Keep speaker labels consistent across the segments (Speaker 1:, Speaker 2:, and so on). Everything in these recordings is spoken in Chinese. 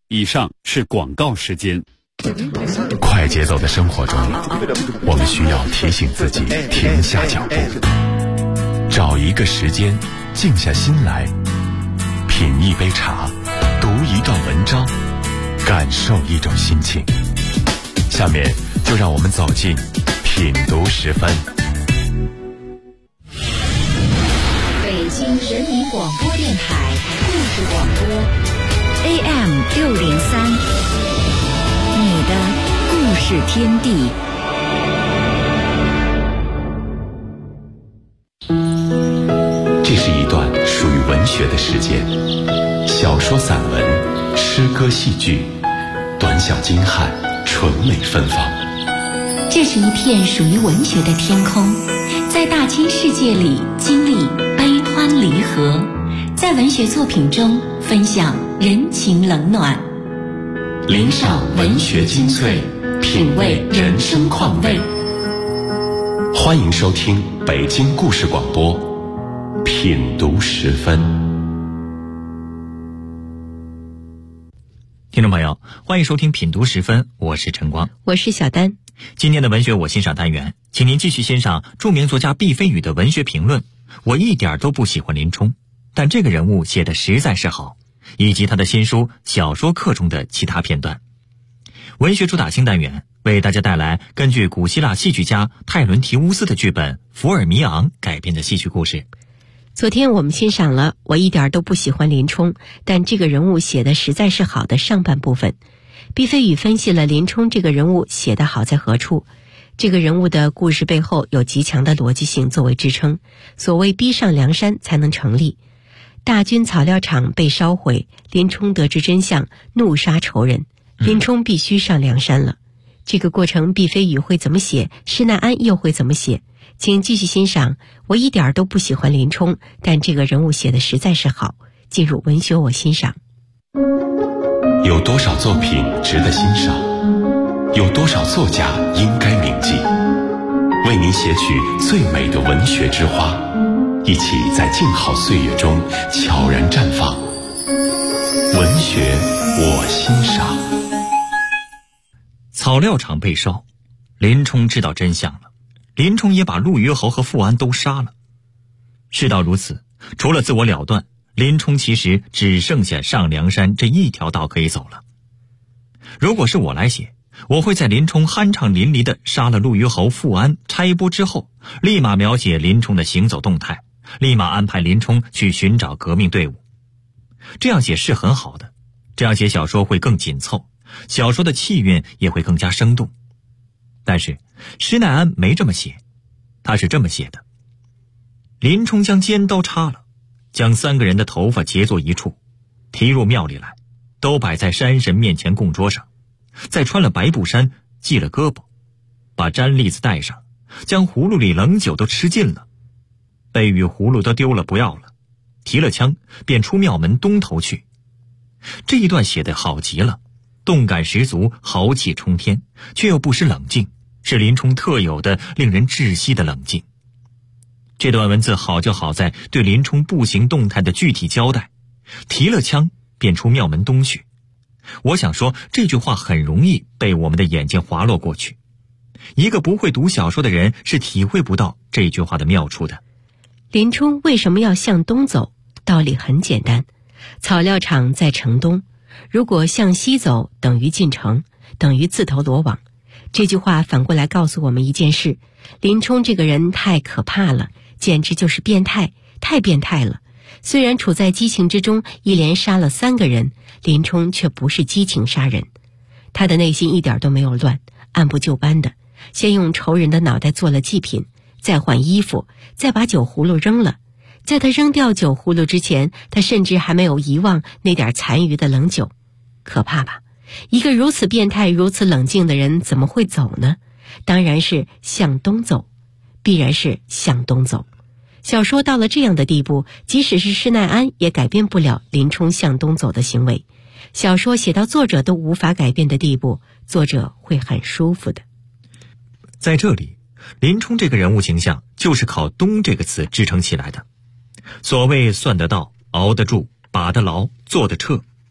Speaker 1: 以上是广告时间。
Speaker 2: 快节奏的生活中，我们需要提醒自己停下脚步，找一个时间静下心来，品一杯茶，读一段文章，感受一种心情。下面就让我们走进品读10分。
Speaker 3: 北京人民广播电台故事广播 AM603，你的故事天地。
Speaker 2: 这是一段属于文学的时间，小说、散文、诗歌、戏剧，短小精悍，纯美芬芳。
Speaker 3: 这是一片属于文学的天空，在大千世界里经历悲欢离合，在文学作品中分享人情冷暖，
Speaker 2: 聆赏文学精粹，品味人生况味。欢迎收听北京故事广播品读10分。
Speaker 4: 听众朋友，欢迎收听品读10分，我是陈光，
Speaker 5: 我是小丹。
Speaker 4: 今天的文学我欣赏单元，请您继续欣赏著名作家毕飞宇的文学评论。我一点都不喜欢林冲，但这个人物写得实在是好，以及他的新书《小说课》中的其他片段。文学主打星单元为大家带来根据古希腊戏剧家泰伦提乌斯的剧本《福尔米昂》改编的戏剧故事。
Speaker 5: 昨天我们欣赏了我一点都不喜欢林冲，但这个人物写得实在是好的上半部分。毕飞宇分析了林冲这个人物写得好在何处，这个人物的故事背后有极强的逻辑性作为支撑，所谓逼上梁山才能成立。大军草料场被烧毁，林冲得知真相，怒杀仇人，林冲必须上梁山了。这个过程毕飞宇会怎么写，施耐庵又会怎么写，请继续欣赏。我一点都不喜欢林冲，但这个人物写得实在是好。进入文学我欣赏。
Speaker 2: 有多少作品值得欣赏？有多少作家应该铭记？为您写取最美的文学之花，一起在静好岁月中悄然绽放。文学我欣赏。
Speaker 4: 草料场被烧，林冲知道真相了，林冲也把陆虞侯和富安都杀了。事到如此，除了自我了断，林冲其实只剩下上梁山这一条道可以走了。如果是我来写，我会在林冲酣畅淋漓地杀了陆虞侯富安拆拨之后，立马描写林冲的行走动态，立马安排林冲去寻找革命队伍。这样写是很好的，这样写小说会更紧凑，小说的气韵也会更加生动。但是施耐庵没这么写，他是这么写的：林冲将尖刀插了，将3个人的头发结作一处，提入庙里来，都摆在山神面前供桌上，再穿了白布衫，系了胳膊，把毡栗子戴上，将葫芦里冷酒都吃尽了，杯与葫芦都丢了不要了，提了枪便出庙门东头去。这一段写得好极了，动感十足，豪气冲天，却又不失冷静，是林冲特有的令人窒息的冷静。这段文字好就好在对林冲步行动态的具体交代，提了枪便出庙门东去。我想说这句话很容易被我们的眼睛滑落过去，一个不会读小说的人是体会不到这句话的妙处的。
Speaker 5: 林冲为什么要向东走？道理很简单，草料场在城东，如果向西走等于进城，等于自投罗网。这句话反过来告诉我们一件事，林冲这个人太可怕了，简直就是变态，太变态了。虽然处在激情之中，一连杀了3个人，林冲却不是激情杀人，他的内心一点都没有乱，按部就班的，先用仇人的脑袋做了祭品，再换衣服，再把酒葫芦扔了。在他扔掉酒葫芦之前，他甚至还没有遗忘那点残余的冷酒。可怕吧？一个如此变态、如此冷静的人怎么会走呢？当然是向东走，必然是向东走。小说到了这样的地步，即使是施耐庵也改变不了林冲向东走的行为。小说写到作者都无法改变的地步，作者会很舒服的。
Speaker 4: 在这里，林冲这个人物形象就是靠东这个词支撑起来的。所谓算得到、熬得住、把得牢、做得彻，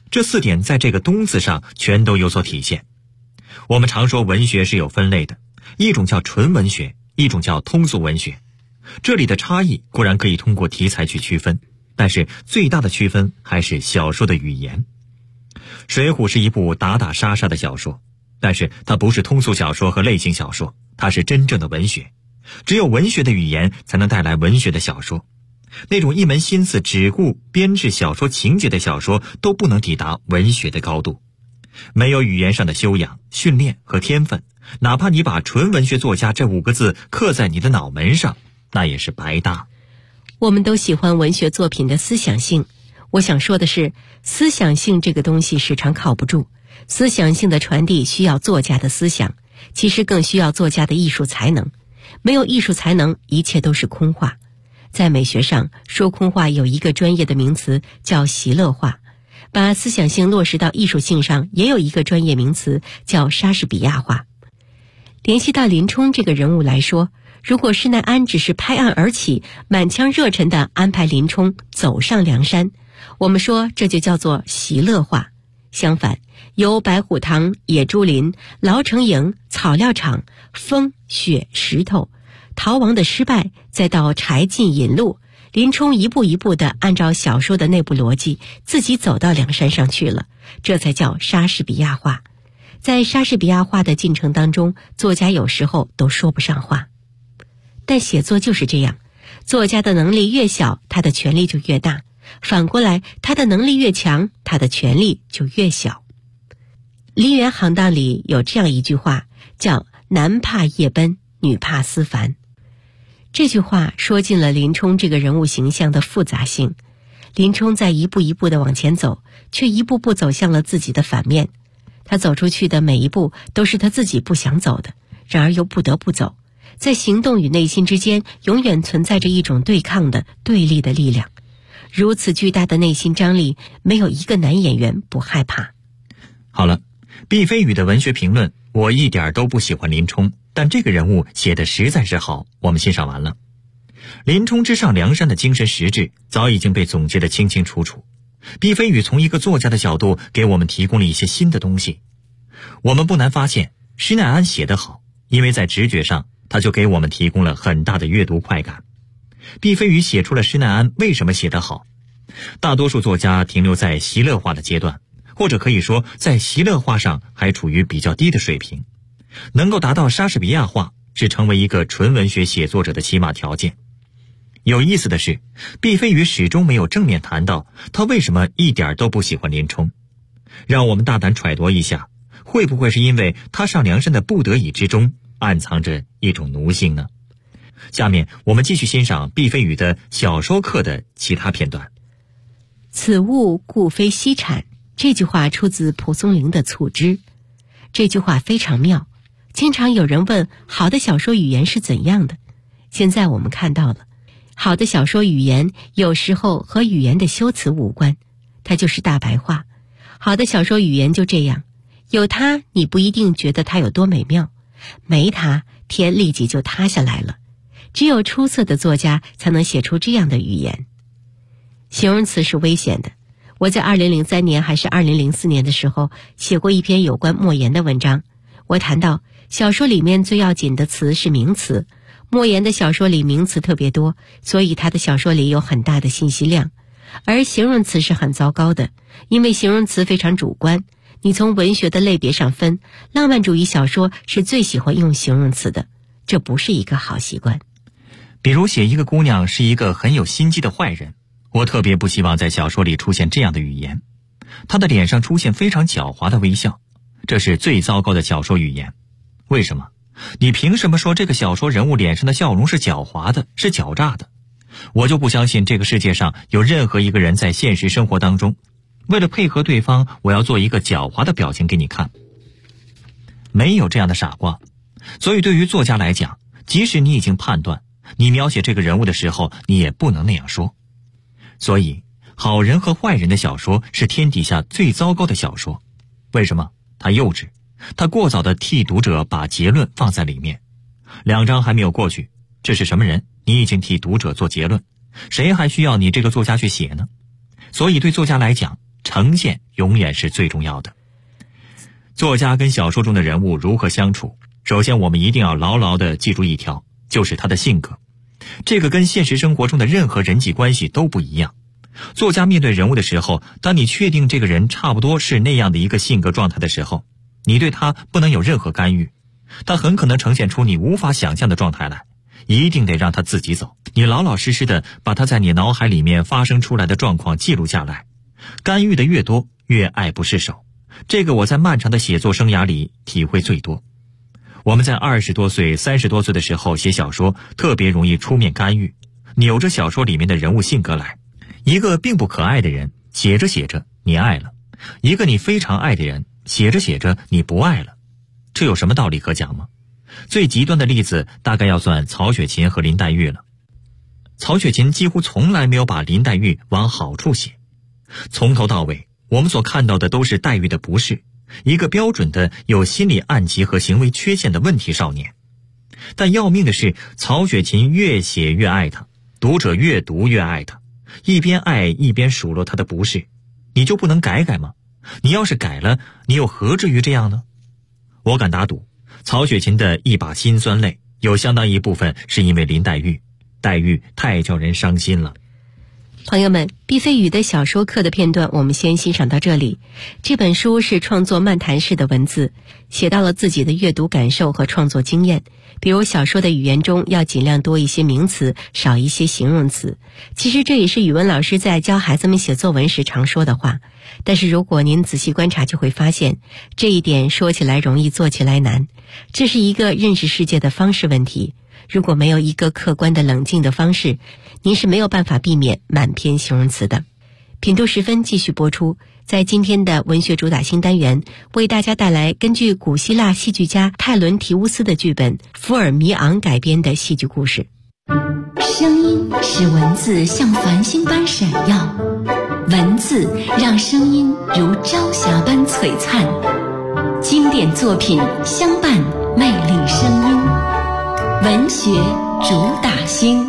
Speaker 4: 这4点在这个东字上全都有所体现。我们常说文学是有分类的，一种叫纯文学，一种叫通俗文学。这里的差异固然可以通过题材去区分，但是最大的区分还是小说的语言。水浒是一部打打杀杀的小说，但是它不是通俗小说和类型小说，它是真正的文学。只有文学的语言才能带来文学的小说。那种一门心思只顾编制小说情节的小说都不能抵达文学的高度。没有语言上的修养、训练和天分，哪怕你把纯文学作家这5个字刻在你的脑门上，那也是白搭。
Speaker 5: 我们都喜欢文学作品的思想性，我想说的是，思想性这个东西时常靠不住。思想性的传递需要作家的思想，其实更需要作家的艺术才能。没有艺术才能，一切都是空话。在美学上，说空话有一个专业的名词叫席勒化，把思想性落实到艺术性上也有一个专业名词叫莎士比亚化。联系到林冲这个人物来说，如果施耐庵只是拍案而起，满腔热忱地安排林冲走上梁山，我们说这就叫做席勒化。相反，由白虎堂、野猪林、牢城营、草料场、风雪石头、逃亡的失败，再到柴进引路，林冲一步一步地按照小说的内部逻辑自己走到梁山上去了，这才叫莎士比亚化。在莎士比亚化的进程当中，作家有时候都说不上话。但写作就是这样，作家的能力越小，他的权力就越大，反过来他的能力越强，他的权力就越小。梨园行当里有这样一句话，叫男怕夜奔，女怕思烦。这句话说尽了林冲这个人物形象的复杂性。林冲在一步一步地往前走，却一步步走向了自己的反面。他走出去的每一步都是他自己不想走的，然而又不得不走。在行动与内心之间永远存在着一种对抗的对立的力量。如此巨大的内心张力，没有一个男演员不害怕。
Speaker 4: 好了，毕飞宇的文学评论，我一点都不喜欢林冲，但这个人物写得实在是好，我们欣赏完了。林冲之上梁山的精神实质早已经被总结得清清楚楚。毕飞宇从一个作家的角度给我们提供了一些新的东西。我们不难发现，施耐庵写得好，因为在直觉上他就给我们提供了很大的阅读快感。毕飞宇写出了施耐庵为什么写得好。大多数作家停留在席勒化的阶段，或者可以说在席勒化上还处于比较低的水平。能够达到莎士比亚化，是成为一个纯文学写作者的起码条件。有意思的是，毕飞宇始终没有正面谈到他为什么一点都不喜欢林冲。让我们大胆揣度一下，会不会是因为他上梁山的不得已之中暗藏着一种奴性呢？下面我们继续欣赏毕飞宇的小说课的其他片段。
Speaker 5: 此物故非稀产，这句话出自蒲松龄的《促织》。这句话非常妙，经常有人问好的小说语言是怎样的。现在我们看到了，好的小说语言有时候和语言的修辞无关，它就是大白话。好的小说语言就这样，有它你不一定觉得它有多美妙，没它天立即就塌下来了。只有出色的作家才能写出这样的语言。形容词是危险的。我在2003年还是2004年的时候写过一篇有关莫言的文章，我谈到小说里面最要紧的词是名词。莫言的小说里名词特别多，所以他的小说里有很大的信息量。而形容词是很糟糕的，因为形容词非常主观。你从文学的类别上分，浪漫主义小说是最喜欢用形容词的，这不是一个好习惯。
Speaker 4: 比如写一个姑娘是一个很有心机的坏人，我特别不希望在小说里出现这样的语言。她的脸上出现非常狡猾的微笑，这是最糟糕的小说语言。为什么？你凭什么说这个小说人物脸上的笑容是狡猾的，是狡诈的？我就不相信这个世界上有任何一个人在现实生活当中，为了配合对方，我要做一个狡猾的表情给你看。没有这样的傻瓜。所以对于作家来讲，即使你已经判断，你描写这个人物的时候，你也不能那样说。所以好人和坏人的小说是天底下最糟糕的小说。为什么？它幼稚，它过早地替读者把结论放在里面。2章还没有过去，这是什么人？你已经替读者做结论，谁还需要你这个作家去写呢？所以对作家来讲， 呈现永远是最重要的。作家跟小说中的人物如何相处，首先我们一定要牢牢地记住一条，就是他的性格。这个跟现实生活中的任何人际关系都不一样。作家面对人物的时候，当你确定这个人差不多是那样的一个性格状态的时候，你对他不能有任何干预，他很可能呈现出你无法想象的状态来，一定得让他自己走。你老老实实的把他在你脑海里面发生出来的状况记录下来，干预的越多，越爱不释手。这个我在漫长的写作生涯里体会最多。我们在20多岁、30多岁的时候写小说，特别容易出面干预，扭着小说里面的人物性格来。一个并不可爱的人，写着写着你爱了；一个你非常爱的人，写着写着你不爱了。这有什么道理可讲吗？最极端的例子大概要算曹雪芹和林黛玉了。曹雪芹几乎从来没有把林黛玉往好处写，从头到尾我们所看到的都是黛玉的不是，一个标准的有心理暗疾和行为缺陷的问题少年。但要命的是，曹雪芹越写越爱他，读者越读越爱他，一边爱一边数落他的不是。你就不能改改吗？你要是改了，你又何至于这样呢？我敢打赌，曹雪芹的一把辛酸泪有相当一部分是因为林黛玉，黛玉太叫人伤心了。
Speaker 5: 朋友们，毕飞宇的小说课的片段我们先欣赏到这里。这本书是创作漫谈式的文字，写到了自己的阅读感受和创作经验。比如小说的语言中要尽量多一些名词，少一些形容词。其实这也是语文老师在教孩子们写作文时常说的话，但是如果您仔细观察就会发现，这一点说起来容易做起来难。这是一个认识世界的方式问题，如果没有一个客观的冷静的方式，您是没有办法避免满篇形容词的。品读时分继续播出，在今天的文学主打新单元，为大家带来根据古希腊戏剧家泰伦提乌斯的剧本《福尔米昂》改编的戏剧故事。
Speaker 3: 声音使文字像繁星般闪耀，文字让声音如朝霞般璀璨。经典作品相伴，魅力声音，文学主打星。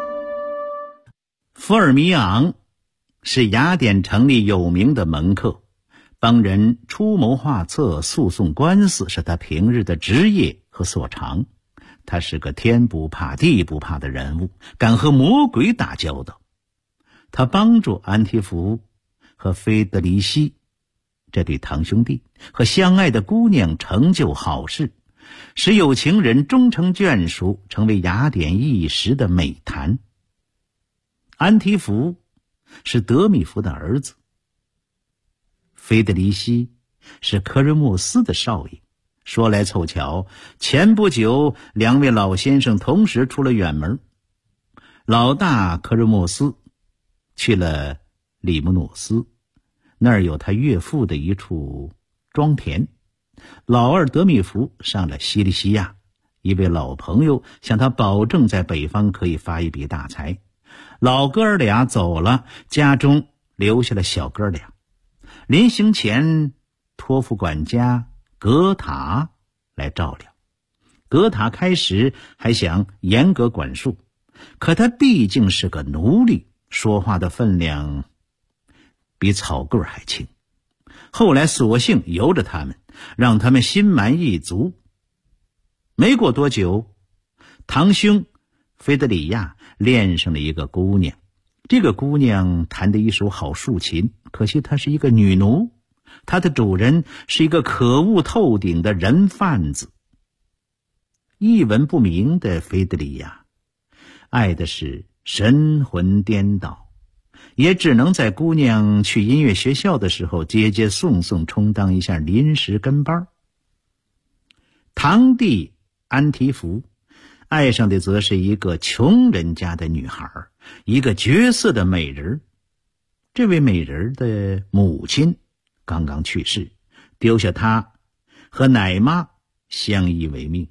Speaker 6: 福尔米昂是雅典城里有名的门客，帮人出谋划策、诉讼官司是他平日的职业和所长。他是个天不怕地不怕的人物，敢和魔鬼打交道。他帮助安提福和菲德里希这对堂兄弟和相爱的姑娘成就好事，使有情人终成眷属，成为雅典一时的美谈。安提福是德米福的儿子，菲德里希是科瑞莫斯的少爷。说来凑巧，前不久两位老先生同时出了远门。老大科瑞莫斯去了里姆诺斯，那儿有他岳父的一处庄田。老二德米福上了西里西亚，一位老朋友向他保证在北方可以发一笔大财。老哥俩走了，家中留下了小哥俩。临行前托付管家格塔来照料。格塔开始还想严格管束，可他毕竟是个奴隶，说话的分量比草棍还轻。后来索性由着他们，让他们心满意足。没过多久，堂兄菲德里亚恋上了一个姑娘。这个姑娘弹得一手好竖琴，可惜她是一个女奴，她的主人是一个可恶透顶的人贩子。一文不名的菲德里亚爱的是神魂颠倒，也只能在姑娘去音乐学校的时候接接送送，充当一下临时跟班。堂弟安提福爱上的则是一个穷人家的女孩，一个绝色的美人。这位美人的母亲刚刚去世，丢下她和奶妈相依为命。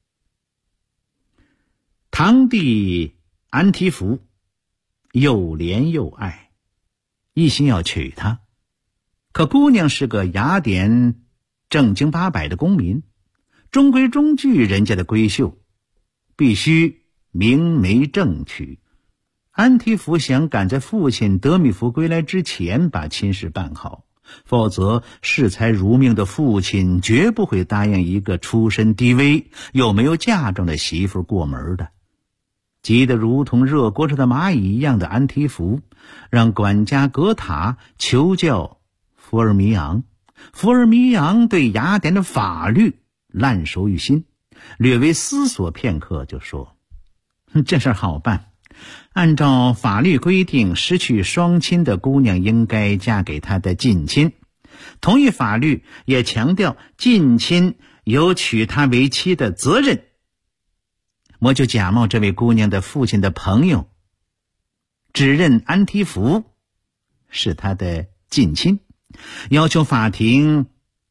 Speaker 6: 堂弟安提福又怜又爱，一心要娶她。可姑娘是个雅典正经八百的公民，中规中矩人家的闺秀，必须明媒正娶。 安提福想赶在父亲德米福归来之前把亲事办好，否则视财如命的父亲绝不会答应一个出身低微又没有嫁妆的媳妇过门的。急得如同热锅上的蚂蚁一样的安提福，让管家格塔求教福尔米昂。福尔米昂对雅典的法律烂熟于心，略微思索片刻就说：这事好办，按照法律规定，失去双亲的姑娘应该嫁给他的近亲。同一法律也强调近亲有娶她为妻的责任。我就假冒这位姑娘的父亲的朋友，指认安提福是他的近亲，要求法庭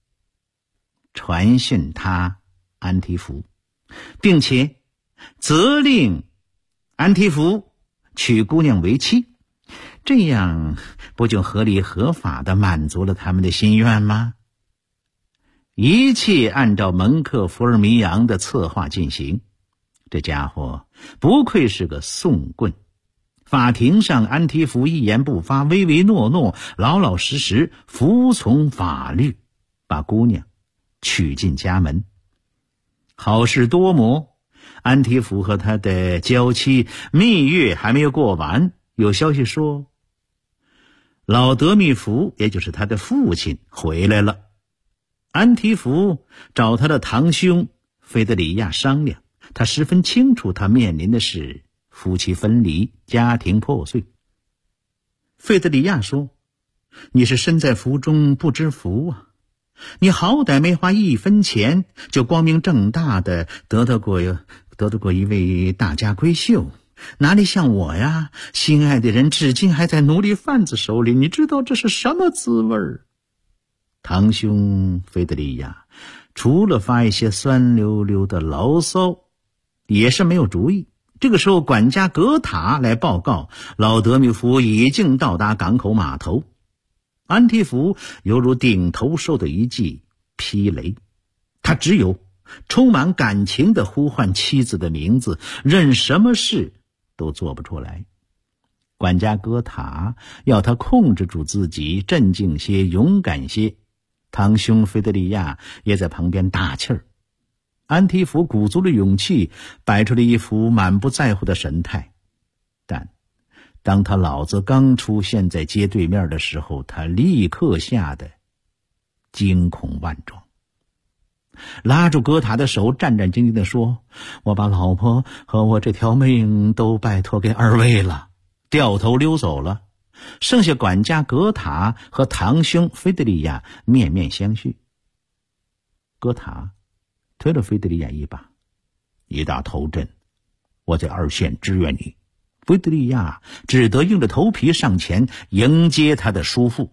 Speaker 6: 传讯他安提福，并且责令安提福娶姑娘为妻，这样不就合理合法地满足了他们的心愿吗？一切按照门客福尔米扬的策划进行。这家伙不愧是个宋棍，法庭上安提福一言不发，唯唯诺诺，老老实实服从法律，把姑娘娶进家门。好事多磨，安提福和他的娇妻蜜月还没有过完，有消息说老德密福，也就是他的父亲回来了。安提福找他的堂兄菲德里亚商量，他十分清楚他面临的是夫妻分离，家庭破碎。费德里亚说：你是身在福中不知福啊，你好歹没花1分钱就光明正大的得到过一位大家闺秀，哪里像我呀，心爱的人至今还在奴隶贩子手里，你知道这是什么滋味儿？堂兄费德里亚除了发一些酸溜溜的牢骚，也是没有主意。这个时候管家格塔来报告，老德米福已经到达港口码头。安提福犹如顶头受的一记霹雷，他只有充满感情地呼唤妻子的名字，任什么事都做不出来。管家格塔要他控制住自己，镇静些，勇敢些。堂兄菲德里亚也在旁边打气儿。安提福鼓足了勇气，摆出了一副满不在乎的神态。但当他老子刚出现在街对面的时候，他立刻吓得惊恐万状，拉住格塔的手，战战兢兢地说：我把老婆和我这条命都拜托给二位了，掉头溜走了。剩下管家格塔和堂兄菲德里亚面面相觑。格塔推了菲德里亚一把：你打头阵，我在二线支援你。菲德里亚只得硬着头皮上前迎接他的叔父。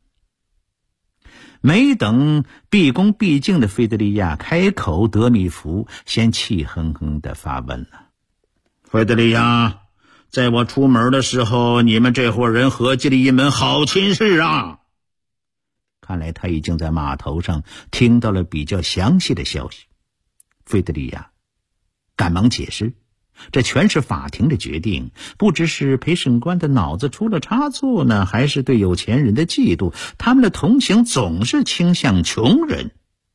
Speaker 6: 没等毕恭毕敬的菲德里亚开口，德米福先气哼哼地发问了：菲德里亚，在我出门的时候，你们这伙人合计了一门好亲事啊！看来他已经在码头上听到了比较详细的消息。费德里亚赶忙解释，这全是法庭的决定，不知是陪审官的脑子出了差错呢，还是对有钱人的嫉妒，他们的同情总是倾向穷人。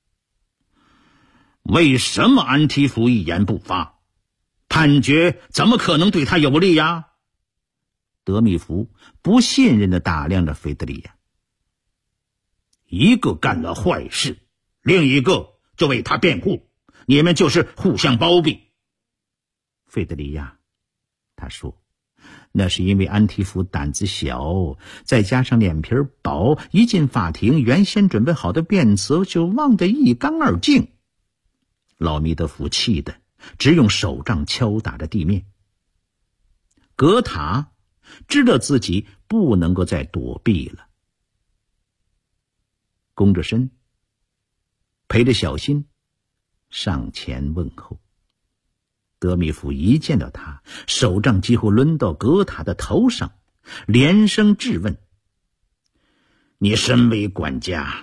Speaker 6: 为什么安提福一言不发？判决怎么可能对他有利呀？德米福不信任地打量着费德里亚。一个干了坏事，另一个就为他辩护，你们就是互相包庇。费德里亚他说，那是因为安提福胆子小，再加上脸皮薄，一进法庭，原先准备好的辩词就忘得一干二净。老弥德福气得只用手杖敲打着地面。格塔知道自己不能够再躲避了，弓着身，陪着小心上前问候。德米福一见到他，手杖几乎抡到格塔的头上，连声质问：你身为管家，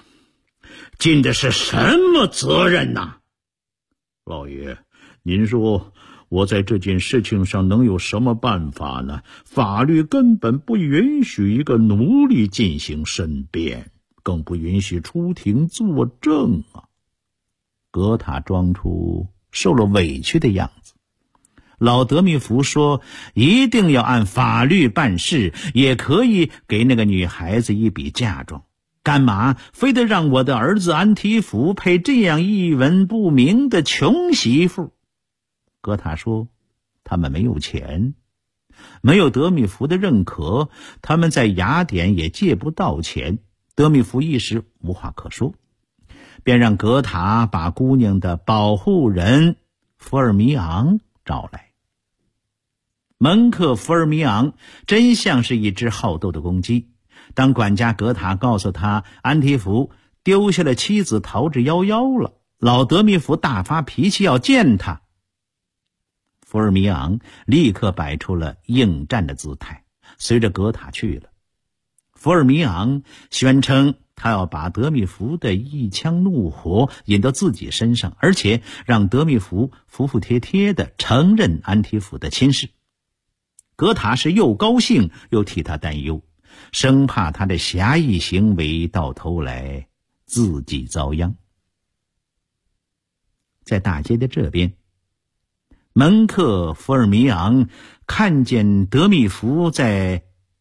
Speaker 6: 尽的是什么责任呐？老爷，您说我在这件事情上能有什么办法呢？法律根本不允许一个奴隶进行申辩，更不允许出庭作证啊。格塔装出受了委屈的样子。老德米福说一定要按法律办事，也可以给那个女孩子一笔嫁妆，干嘛非得让我的儿子安提福配这样一文不名的穷媳妇？格塔说他们没有钱，没有德米福的认可，他们在雅典也借不到钱。德米福一时无话可说，便让格塔把姑娘的保护人福尔米昂找来。门客福尔米昂真像是一只好斗的公鸡。当管家格塔告诉他安提福丢下了妻子逃之夭夭了，老德米福大发脾气要见他。福尔米昂立刻摆出了应战的姿态，随着格塔去了。福尔米昂宣称他要把德米福的一腔怒火引到自己身上，而且让德米福服服帖帖地承认安提福的亲事。格塔是又高兴又替他担忧，生怕他的侠义行为到头来自己遭殃。在大街的这边，门客福尔米昂看见德米福在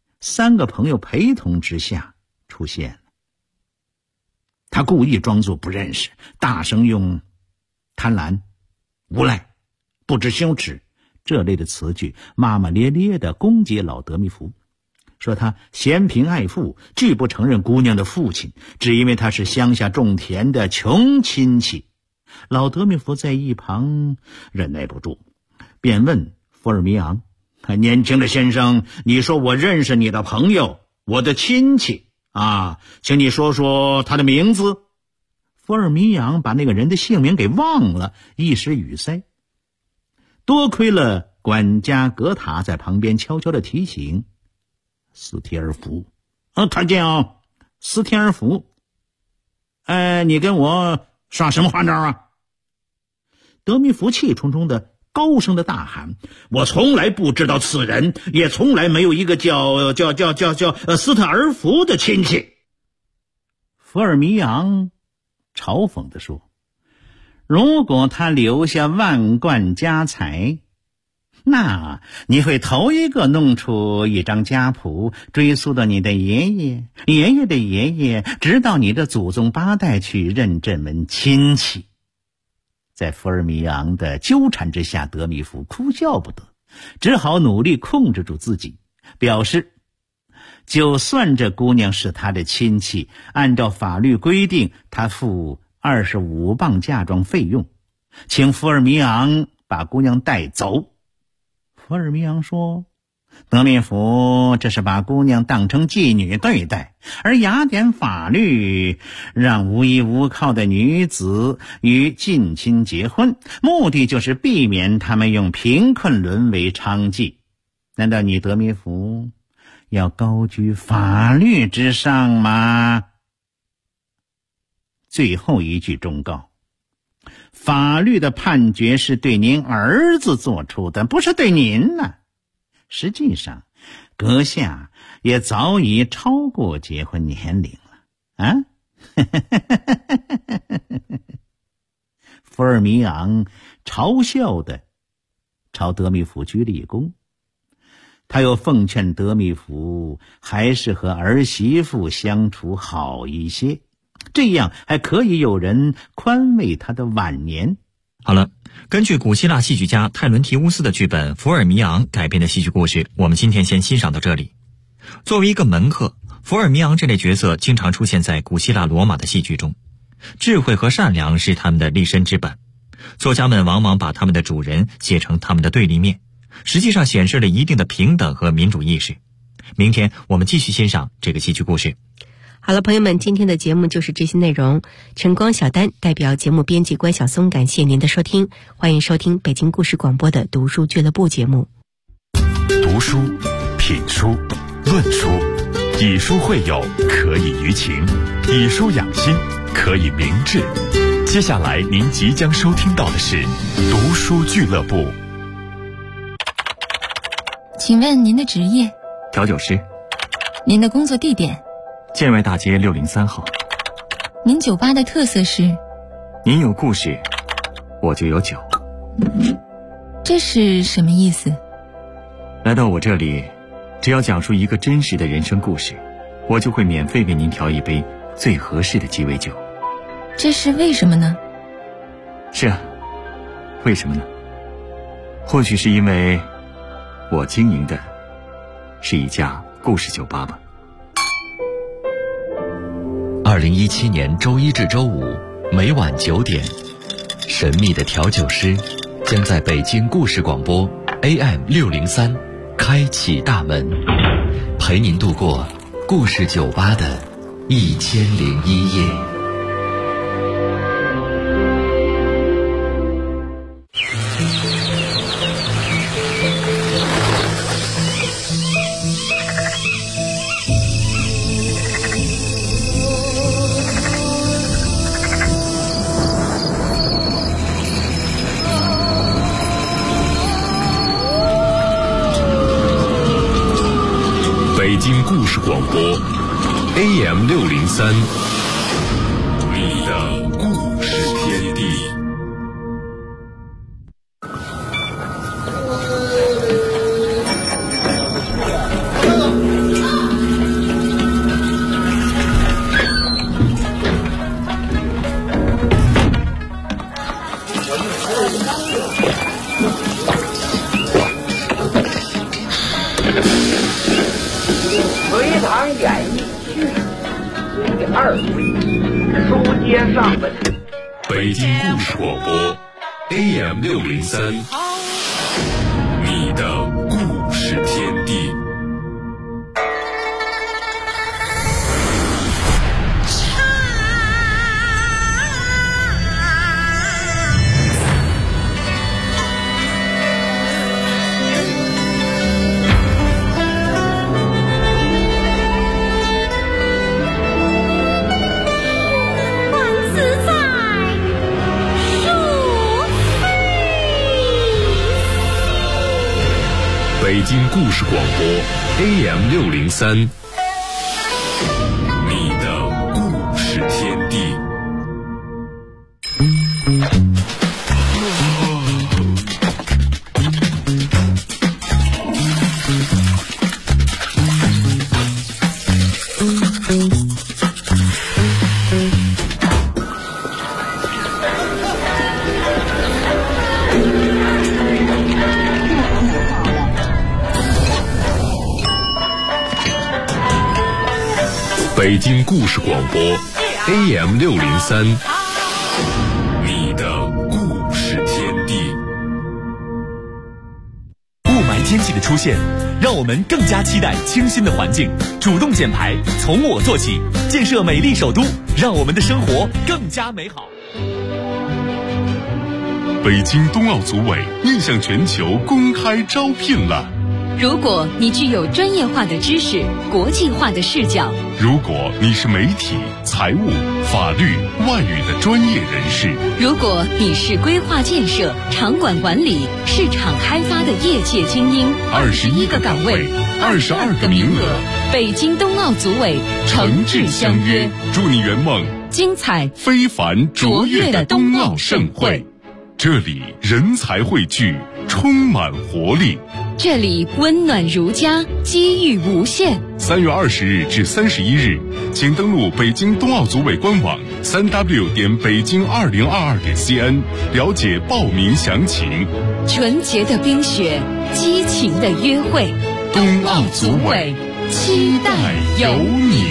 Speaker 6: 3个朋友陪同之下出现了。他故意装作不认识，大声用贪婪、无赖、不知羞耻这类的词句骂骂咧咧地攻击老德米福，说他嫌贫爱富，拒不承认姑娘的父亲，只因为他是乡下种田的穷亲戚。老德米福在一旁忍耐不住，便问福尔米昂：年轻的先生，你说我认识你的朋友，我的亲戚啊，请你说说他的名字。福尔米昂把那个人的姓名给忘了，一时语塞。多亏了管家格塔在旁边悄悄地提醒：斯提尔福。他叫斯提尔福。你跟我耍什么花招啊？德米福气冲冲的高声的大喊：我从来不知道此人，也从来没有一个叫斯特尔福的亲戚。福尔米昂嘲讽地说：如果他留下万贯家财，那你会头一个弄出一张家谱，追溯到你的爷爷、爷爷的爷爷，直到你的祖宗8代去认这门亲戚。在福尔米昂的纠缠之下，德米福哭笑不得，只好努力控制住自己，表示就算这姑娘是他的亲戚，按照法律规定，他付25磅嫁妆费用，请福尔米昂把姑娘带走。福尔米昂说：德米福这是把姑娘当成妓女对待，而雅典法律让无依无靠的女子与近亲结婚，目的就是避免他们用贫困沦为娼妓。难道你德米福要高居法律之上吗？最后一句忠告：法律的判决是对您儿子做出的，不是对您呢。实际上阁下也早已超过结婚年龄了啊！福尔米昂嘲笑地朝德米福鞠了一躬，他又奉劝德米福还是和儿媳妇相处好一些，这样还可以有人宽慰他的晚年。
Speaker 4: 好了，根据古希腊戏剧家泰伦提乌斯的剧本《福尔米昂》改编的戏剧故事，我们今天先欣赏到这里。作为一个门客，福尔米昂这类角色经常出现在古希腊罗马的戏剧中，智慧和善良是他们的立身之本。作家们往往把他们的主人写成他们的对立面，实际上显示了一定的平等和民主意识。明天我们继续欣赏这个戏剧故事。
Speaker 5: 好了，朋友们，今天的节目就是这些内容。晨光小丹代表节目编辑关晓松，感谢您的收听，欢迎收听北京故事广播的读书俱乐部节目。
Speaker 2: 读书、品书、论书，以书会友，可以娱情；以书养心，可以明志。接下来您即将收听到的是读书俱乐部。
Speaker 7: 请问您的职业？
Speaker 4: 调酒师。
Speaker 7: 您的工作地点？
Speaker 4: 建外大街603号。
Speaker 7: 您酒吧的特色是？
Speaker 4: 您有故事，我就有酒。
Speaker 7: 这是什么意思？
Speaker 4: 来到我这里，只要讲述一个真实的人生故事，我就会免费为您调一杯最合适的鸡尾酒。
Speaker 7: 这是为什么呢？
Speaker 4: 是啊，为什么呢？或许是因为我经营的是一家故事酒吧吧。
Speaker 2: 2017年周一至周五每晚9点，神秘的调酒师将在北京故事广播 AM603开启大门，陪您度过故事酒吧的1001夜。 北京故事广播 AM603，你的故事天地。
Speaker 8: 隋唐演义序第2回，书接上文。
Speaker 2: 北京故事广播 AM603，你的故事天地。北京故事广播 AM603，你的故事天地。北京故事广播 AM603，你的故事天地。
Speaker 9: 雾霾天气的出现，让我们更加期待清新的环境。主动减排，从我做起，建设美丽首都，让我们的生活更加美好。
Speaker 2: 北京冬奥组委面向全球公开招聘了。
Speaker 3: 如果你具有专业化的知识、国际化的视角，
Speaker 2: 如果你是媒体、财务、法律、外语的专业人士，
Speaker 3: 如果你是规划建设、场馆管理、市场开发的业界精英，21个岗位，22个名额，北京冬奥组委诚挚相约，
Speaker 2: 祝你圆梦
Speaker 3: 精彩
Speaker 2: 非凡卓越的冬奥盛会。这里人才汇聚，充满活力。
Speaker 3: 这里温暖如家，机遇无限。
Speaker 2: 3月20日至31日，请登录北京冬奥组委官网3w.北京2022.cn 了解报名详情。
Speaker 3: 纯洁的冰雪，激情的约会，
Speaker 2: 冬奥组委
Speaker 3: 期待有你。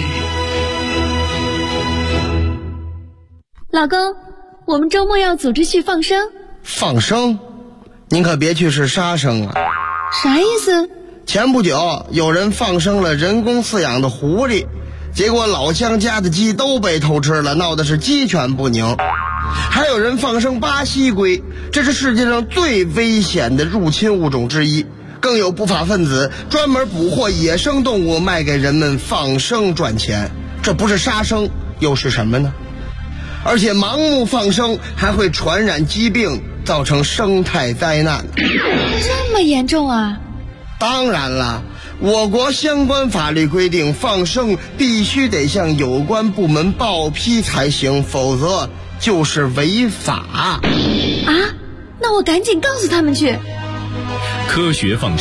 Speaker 10: 老公，我们周末要组织去放生。
Speaker 11: 放生？您可别去是杀生啊！
Speaker 10: 啥意思？
Speaker 11: 前不久有人放生了人工饲养的狐狸，结果老乡家的鸡都被偷吃了，闹的是鸡犬不宁。还有人放生巴西龟，这是世界上最危险的入侵物种之一。更有不法分子专门捕获野生动物卖给人们放生赚钱，这不是杀生又是什么呢？而且盲目放生还会传染疾病，造成生态灾难。
Speaker 10: 这么严重啊？
Speaker 11: 当然了，我国相关法律规定，放生必须得向有关部门报批才行，否则就是违法。
Speaker 10: 啊，那我赶紧告诉他们去。
Speaker 9: 科学放生。